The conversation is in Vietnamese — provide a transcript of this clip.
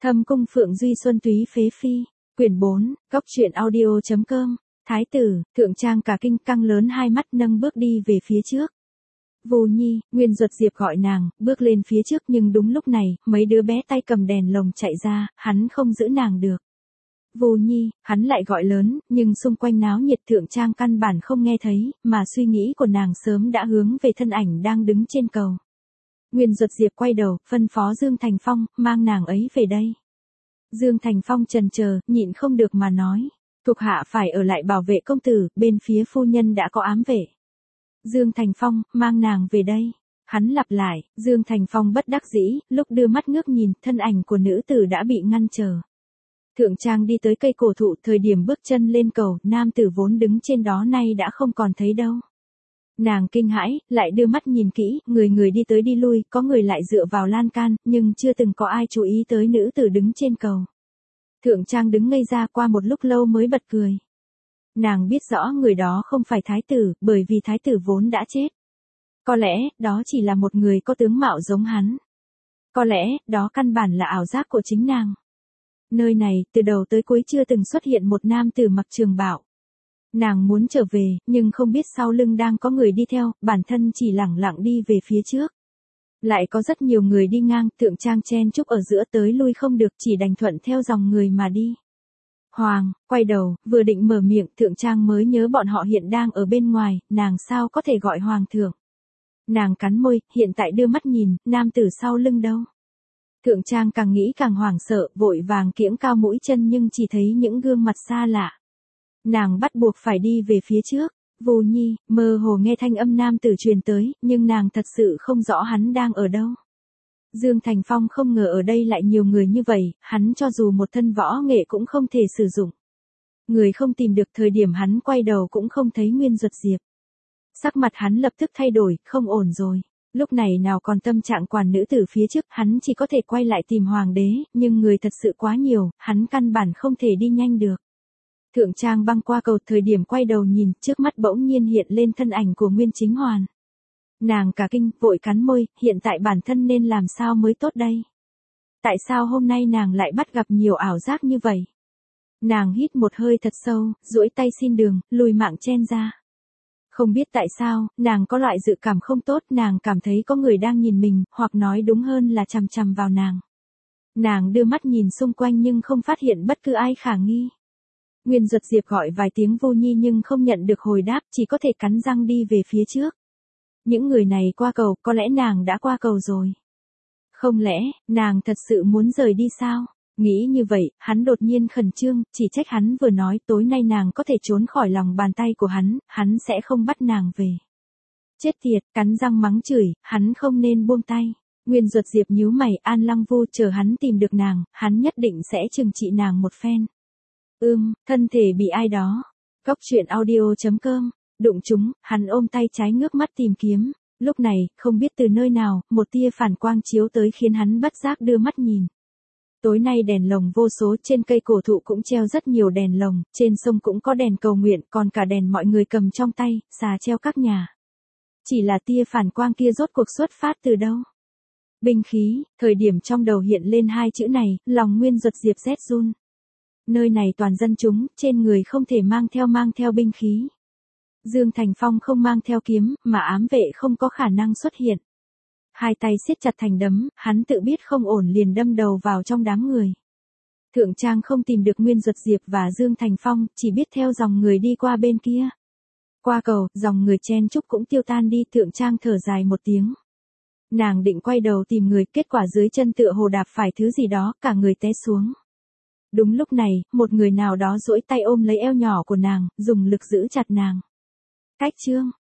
Thâm cung Phượng Duy Xuân Túy Phế Phi, quyển 4, góc truyện audio.com, Thái tử, thượng trang cả kinh căng lớn hai mắt nâng bước đi về phía trước. Vô Nhi, Nguyên Duật Diệp gọi nàng, bước lên phía trước nhưng đúng lúc này, mấy đứa bé tay cầm đèn lồng chạy ra, hắn không giữ nàng được. Vô Nhi, hắn lại gọi lớn, nhưng xung quanh náo nhiệt thượng trang căn bản không nghe thấy, mà suy nghĩ của nàng sớm đã hướng về thân ảnh đang đứng trên cầu. Nguyên Duật Diệp quay đầu, phân phó Dương Thành Phong, mang nàng ấy về đây. Dương Thành Phong chần chờ, nhịn không được mà nói, thuộc hạ phải ở lại bảo vệ công tử, bên phía phu nhân đã có ám vệ. Dương Thành Phong, mang nàng về đây. Hắn lặp lại, Dương Thành Phong bất đắc dĩ, lúc đưa mắt ngước nhìn, thân ảnh của nữ tử đã bị ngăn trở. Thượng trang đi tới cây cổ thụ, thời điểm bước chân lên cầu, nam tử vốn đứng trên đó nay đã không còn thấy đâu. Nàng kinh hãi, lại đưa mắt nhìn kỹ, người đi tới đi lui, có người lại dựa vào lan can, nhưng chưa từng có ai chú ý tới nữ tử đứng trên cầu. Thượng trang đứng ngây ra qua một lúc lâu mới bật cười. Nàng biết rõ người đó không phải thái tử, bởi vì thái tử vốn đã chết. Có lẽ, đó chỉ là một người có tướng mạo giống hắn. Có lẽ, đó căn bản là ảo giác của chính nàng. Nơi này, từ đầu tới cuối chưa từng xuất hiện một nam tử mặc trường bào. Nàng muốn trở về, nhưng không biết sau lưng đang có người đi theo, bản thân chỉ lẳng lặng đi về phía trước. Lại có rất nhiều người đi ngang, thượng trang chen chúc ở giữa tới lui không được, chỉ đành thuận theo dòng người mà đi. Hoàng, quay đầu, vừa định mở miệng, thượng trang mới nhớ bọn họ hiện đang ở bên ngoài, nàng sao có thể gọi hoàng thượng. Nàng cắn môi, hiện tại đưa mắt nhìn, nam tử sau lưng đâu. Thượng trang càng nghĩ càng hoảng sợ, vội vàng kiễng cao mũi chân nhưng chỉ thấy những gương mặt xa lạ. Nàng bắt buộc phải đi về phía trước. Vô Nhi, mơ hồ nghe thanh âm nam tử truyền tới, nhưng nàng thật sự không rõ hắn đang ở đâu. Dương Thành Phong không ngờ ở đây lại nhiều người như vậy, hắn cho dù một thân võ nghệ cũng không thể sử dụng. Người không tìm được, thời điểm hắn quay đầu cũng không thấy Nguyên Duật Diệp. Sắc mặt hắn lập tức thay đổi, không ổn rồi. Lúc này nào còn tâm trạng quản nữ tử phía trước, hắn chỉ có thể quay lại tìm hoàng đế, nhưng người thật sự quá nhiều, hắn căn bản không thể đi nhanh được. Thượng trang băng qua cầu, thời điểm quay đầu nhìn, trước mắt bỗng nhiên hiện lên thân ảnh của Nguyên Chính Hoàn. Nàng cả kinh, vội cắn môi, hiện tại bản thân nên làm sao mới tốt đây? Tại sao hôm nay nàng lại bắt gặp nhiều ảo giác như vậy? Nàng hít một hơi thật sâu, duỗi tay xin đường, lùi mạng chen ra. Không biết tại sao, nàng có loại dự cảm không tốt, nàng cảm thấy có người đang nhìn mình, hoặc nói đúng hơn là chằm chằm vào nàng. Nàng đưa mắt nhìn xung quanh nhưng không phát hiện bất cứ ai khả nghi. Nguyên Duật Diệp gọi vài tiếng Vô Nhi nhưng không nhận được hồi đáp, chỉ có thể cắn răng đi về phía trước. Những người này qua cầu, có lẽ nàng đã qua cầu rồi. Không lẽ, nàng thật sự muốn rời đi sao? Nghĩ như vậy, hắn đột nhiên khẩn trương, chỉ trách hắn vừa nói tối nay nàng có thể trốn khỏi lòng bàn tay của hắn sẽ không bắt nàng về. Chết tiệt, cắn răng mắng chửi, hắn không nên buông tay. Nguyên Duật Diệp nhíu mày, An Lăng Vu chờ hắn tìm được nàng, hắn nhất định sẽ trừng trị nàng một phen. Thân thể bị ai đó. Góc truyện audio.com, đụng chúng, hắn ôm tay trái ngước mắt tìm kiếm. Lúc này, không biết từ nơi nào, một tia phản quang chiếu tới khiến hắn bất giác đưa mắt nhìn. Tối nay đèn lồng vô số, trên cây cổ thụ cũng treo rất nhiều đèn lồng, trên sông cũng có đèn cầu nguyện, còn cả đèn mọi người cầm trong tay, xà treo các nhà. Chỉ là tia phản quang kia rốt cuộc xuất phát từ đâu? Binh khí, thời điểm trong đầu hiện lên hai chữ này, lòng Nguyên Duật Diệp rét run. Nơi này toàn dân chúng, trên người không thể mang theo binh khí. Dương Thành Phong không mang theo kiếm, mà ám vệ không có khả năng xuất hiện. Hai tay siết chặt thành đấm, hắn tự biết không ổn liền đâm đầu vào trong đám người. Thượng trang không tìm được Nguyên Duật Diệp và Dương Thành Phong, chỉ biết theo dòng người đi qua bên kia. Qua cầu, dòng người chen chúc cũng tiêu tan đi, thượng trang thở dài một tiếng. Nàng định quay đầu tìm người, kết quả dưới chân tựa hồ đạp phải thứ gì đó, cả người té xuống. Đúng lúc này, một người nào đó duỗi tay ôm lấy eo nhỏ của nàng, dùng lực giữ chặt nàng. Cách chương.